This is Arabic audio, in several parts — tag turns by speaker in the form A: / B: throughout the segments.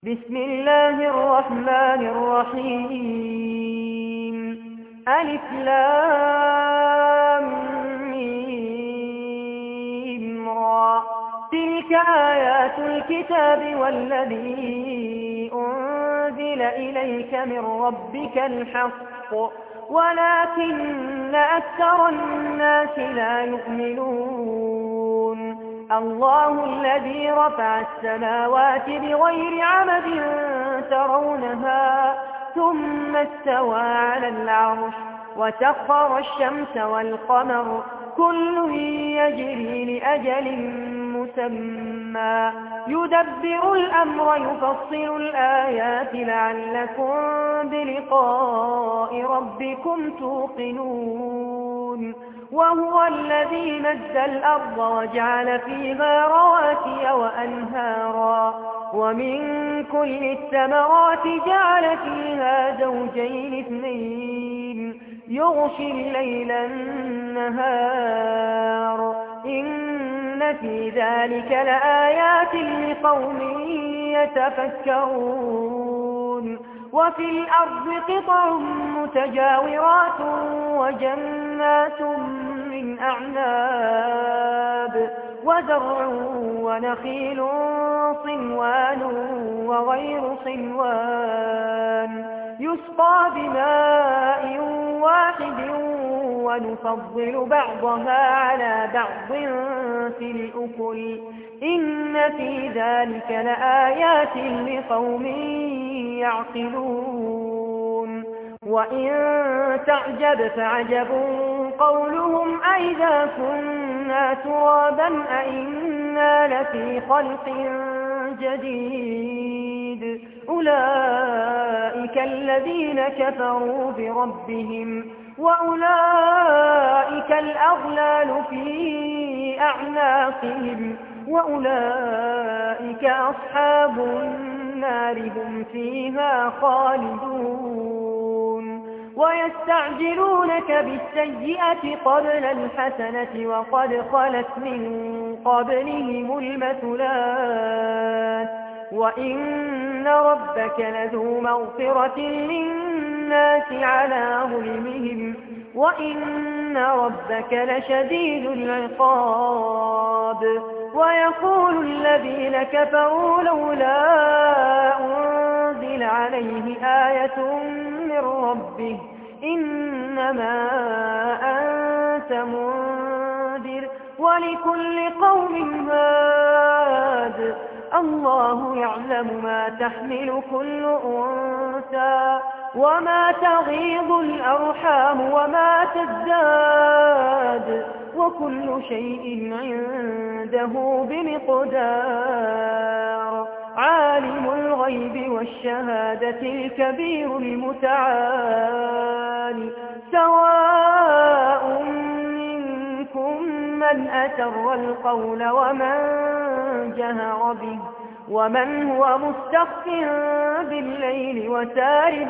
A: بسم الله الرحمن الرحيم. ألف لام ميم را. تلك آيات الكتاب والذي أنزل إليك من ربك الحق ولكن أكثر الناس لا يؤمنون. الله الذي رفع السماوات بغير عمد ترونها ثم استوى على العرش وسخر الشمس والقمر كل يجري لأجل مسمى يدبر الأمر يفصل الآيات لعلكم بلقاء ربكم توقنون. وهو الذي مد الأرض وجعل فيها رواسي وأنهارا ومن كل الثمرات جعل فيها زوجين اثنين يغشي الليل النهار إن في ذلك لآيات لقوم يتفكرون. وفي الأرض قطع متجاورات وجنات من أعناب وزرع ونخيل صنوان وغير صنوان يسقى بماء واحد ونفضل بعضها على بعض في الأكل إن في ذلك لآيات لقوم يعقلون. وإن تعجب فعجب قولهم أئذا كنا ترابا أئنا لفي خلق جديد أولئك الذين كفروا بربهم وأولئك الأغلال في أعناقهم وأولئك أصحاب النار هم فيها خالدون. ويستعجلونك بالسيئة قبل الحسنة وقد خلت من قبلهم المثلات وإن ربك لذو مغفرة للناس على ظلمهم وإن ربك لشديد العقاب. ويقول الذين كفروا لولا أنزل عليه آية من ربه إنما أنت منذر ولكل قوم هاد الله يعلم ما تحمل كل أنثى وما تغيض الأرحام وما تزداد وكل شيء عنده بمقدار. عالم الغيب والشهادة الكبير المتعال سواء منكم من أسر القول ومن جهر به ومن هو مستخف بالليل وسارب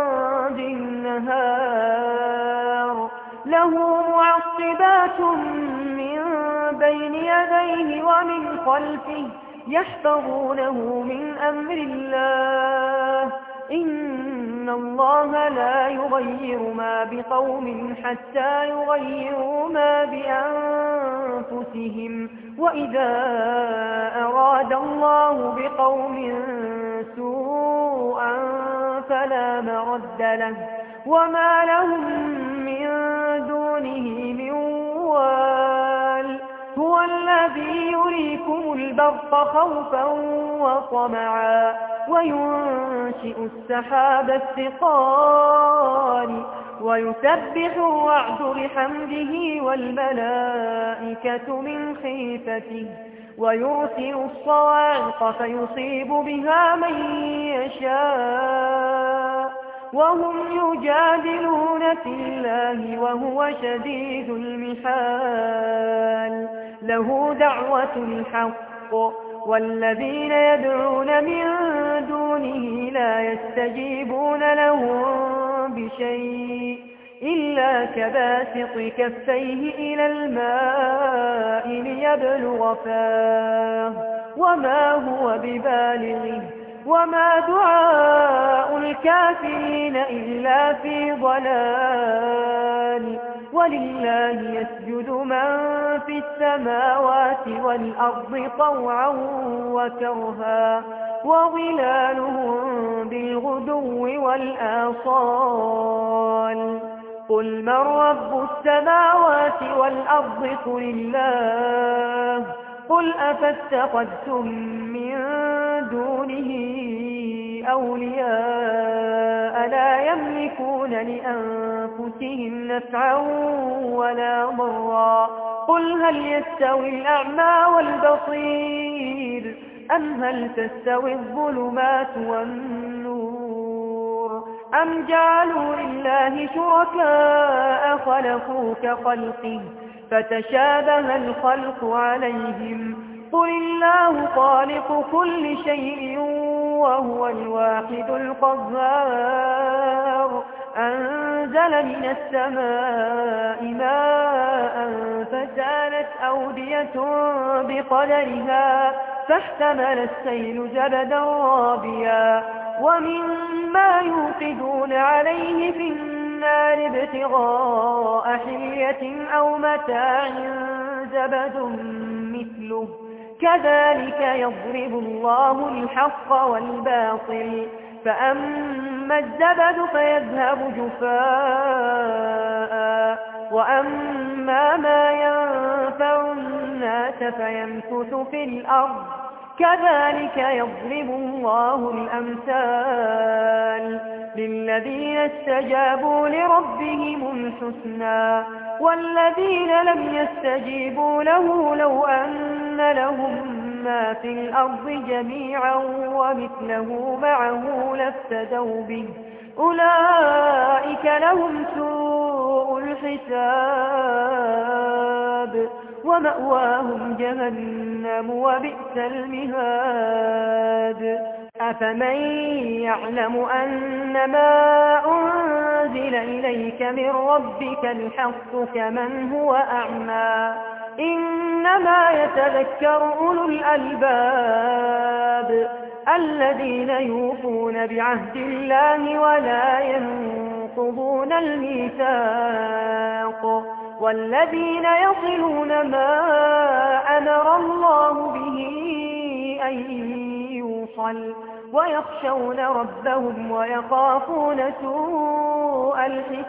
A: بالنهار له معقبات من بين يديه ومن خلفه يحفظونه من أمر الله إن الله لا يغير ما بقوم حتى يغيروا ما بأنفسهم وإذا أراد الله بقوم سوءا فلا مرد له وما لهم من دونه من وال. هو الذي يريكم البرق خوفا وطمعا وينشئ السحاب الثقال ويسبح الرعد بحمده والملائكة من خيفته ويرسل الصواعق فيصيب بها من يشاء وهم يجادلون في الله وهو شديد المحال. له دعوة الحق والذين يدعون من دونه لا يستجيبون لهم بشيء إلا كباسط كفيه إلى الماء ليبلغ فاه وما هو ببالغه وما دعاء الكافرين إلا في ضلال ولله يسجد من في السماوات والأرض طوعا وكرها وظلالهم بالغدو والآصال قل من رب السماوات والأرض قل الله قل أفاتخذتم من دونه أولياء لا يملكون لأنفسهم نفعا ولا ضرا قل هل يستوي الأعمى والبصير أم هل تستوي الظلمات والنور أم جعلوا لله شركاء خلقوا كخلقه فتشابه الخلق عليهم قل الله خالق كل شيء وهو الواحد القهار أنزل من السماء ماء فسالت أودية بقدرها فاحتمل السيل زبدا رابيا ومما يوقدون عليه في النار ابتغاء حلية أو متاع زبد مثله كذلك يضرب الله الحق والباطل فأما الزبد فيذهب جفاء وأما ما ينفع الناس فيمكث في الأرض كذلك يضرب الله الأمثال للذين استجابوا لربهم الحسنى والذين لم يستجيبوا له لو أن لهم ما في الأرض جميعا ومثله معه لافتدوا به أولئك لهم سوء الحساب ومأواهم جهنم وبئس المهاد أفمن يعلم أن ما أنزل إليك من ربك الحق كمن هو أعمى إنما يتذكر أولو الألباب الذين يوفون بعهد الله ولا ينقضون الميثاق والذين يصلون ما أمر الله به أن يوصل ويخشون ربهم ويخافون سوء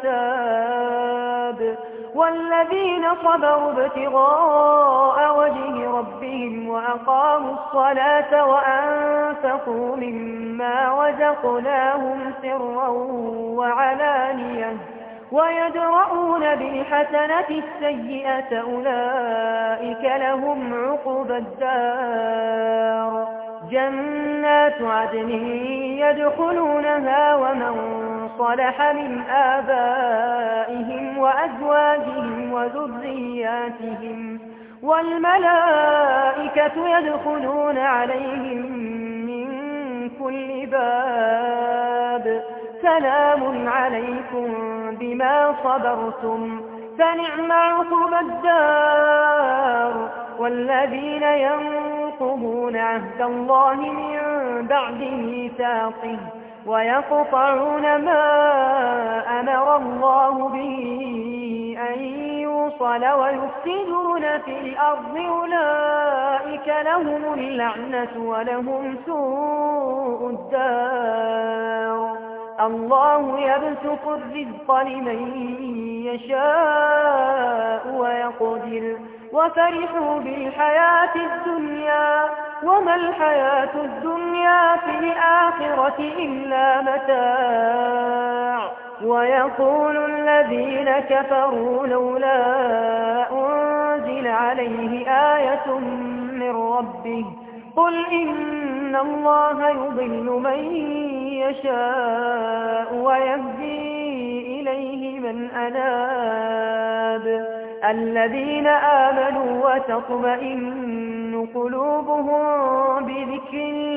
A: الحساب والذين صبروا ابتغاء وجه ربهم وأقاموا الصلاة وأنفقوا مما رزقناهم سرا وعلانية ويدرؤون بالحسنة السيئة أولئك لهم عقبى الدار جنات عدن يدخلونها ومن صلح من آبائهم وأزواجهم وذرياتهم والملائكة يدخلون عليهم من كل باب سلام عليكم بما صبرتم فنعم عقبى الدار والذين ينقضون عهد الله من بعد ميثاقه ويقطعون ما أمر الله به أن يوصل ويفسدون في الأرض أولئك لهم اللعنة ولهم سوء الدار الله يبسط الرزق لمن يشاء ويقدر وفرحوا بالحياة الدنيا وما الحياة الدنيا في الآخرة إلا متاع ويقول الذين كفروا لولا أنزل عليه آية من ربه قل إن الله يضل من يشاء ويهدي إليه من أناب الذين آمنوا وتطمئن قلوبهم بذكر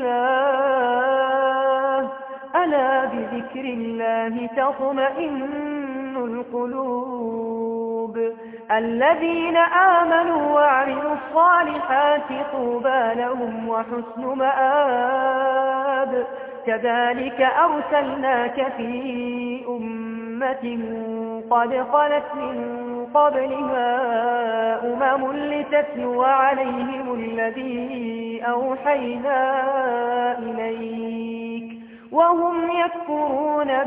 A: الله ألا بذكر الله تطمئن القلوب الذين آمنوا وعملوا الصالحات طوبى لهم وحسن مآب كذلك أرسلناك في أمة قد خلت من قبلها لتتلو عليهم الذي أوحينا إليك وهم يكفرون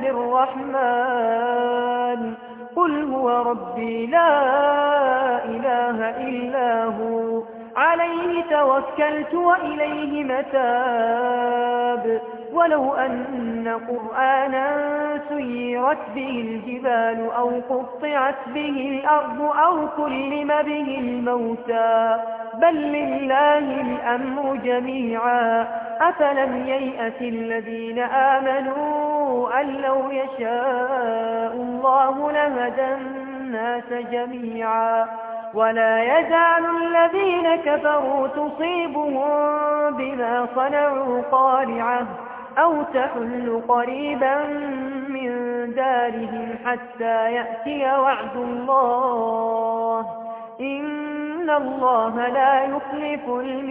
A: بالرحمن قل هو ربي لا إله إلا هو عليه توكلت وإليه متاب ولو أن قرآنا سيرت به الجبال أو قطعت به الأرض أو كلم به الموتى بل لله الأمر جميعا أفلم ييأس الذين آمنوا أن لو يشاء الله لهدى الناس جميعا ولا يزال الذين كفروا تصيبهم بما صنعوا قارعة أو تحل قريبا من دارهم حتى يأتي وعد الله إن الله لا يخلف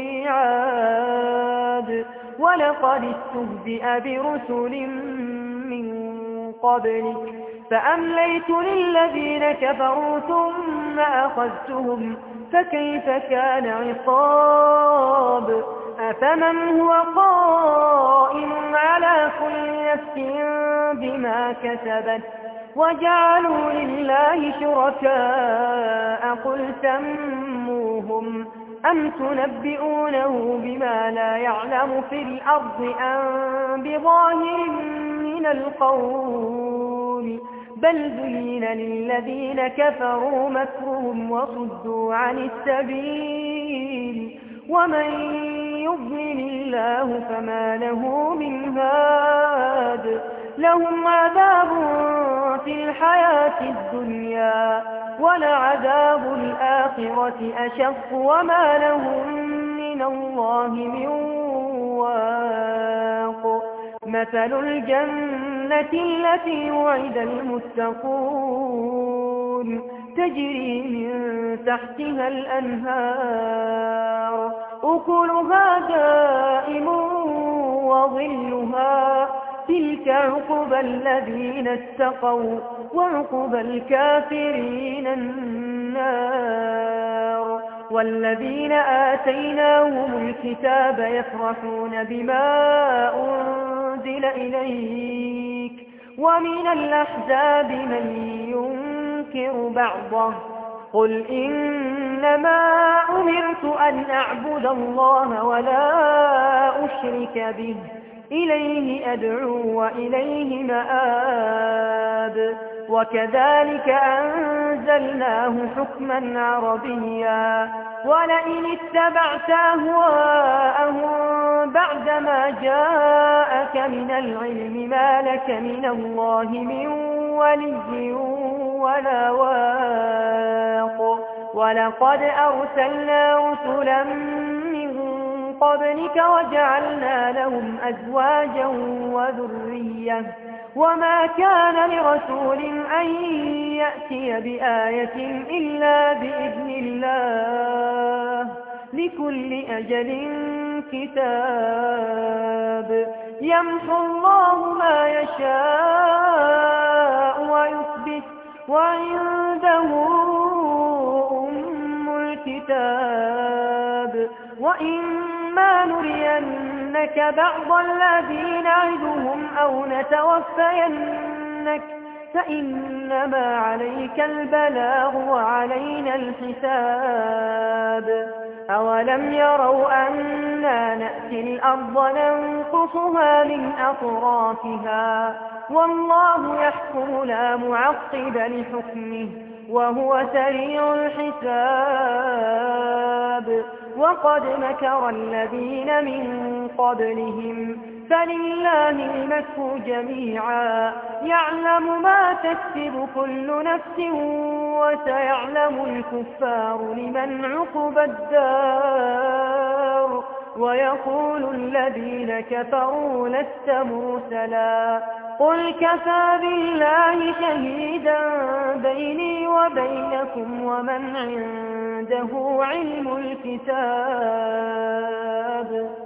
A: الميعاد ولقد استهزئ برسل من قبلك فأمليت للذين كفروا ثم أخذتهم فكيف كان عقاب أفمن هو قائم على كل نفس بما كسبت وجعلوا لله شركاء قل سموهم أم تنبئونه بما لا يعلم في الأرض أم بظاهر من القول بل زين للذين كفروا مكرهم وصدوا عن السبيل ومن يضلل الله فما له من هاد لهم عذاب في الحياة الدنيا ولعذاب الآخرة أشق وما لهم من الله من واق مثل الجنة التي وعد المتقون تجري من تحتها الأنهار أكلها دائم وظلها تلك عقبى الذين اتقوا وعقبى الكافرين النار والذين آتيناهم الكتاب يفرحون بما أنزل إليك ومن الأحزاب من ينكر بعضه قل إنما أمرت أن أعبد الله ولا أشرك به إليه أدعو وإليه مآب وكذلك أنزلناه حكما عربيا ولئن اتبعت أهواءهم بعدما جاءك من العلم ما لك من الله من ولي ولا واق ولقد أرسلنا رسلا من قبلك وجعلنا لهم أزواجا وذرية وما كان لرسول أن يأتي بآية إلا بإذن الله لكل أجل كتاب يمحو الله ما يشاء ويثبت وعنده أم الكتاب وإما نرينك بعض الذي نعدهم أو نتوفينك فإنما عليك البلاغ وعلينا الحساب أولم يروا أنا نأتي الأرض ننقصها من أطرافها والله يحكم لا معقب لحكمه وهو سريع الحساب وقد مكر الذين من قبلهم فلله المكر جميعا يعلم ما تكسب كل نفس وسيعلم الكفار لمن عقبى الدار ويقول الذين كفروا لست مرسلا قل كفى بالله شهيدا بيني وبينكم ومن عنده علم الكتاب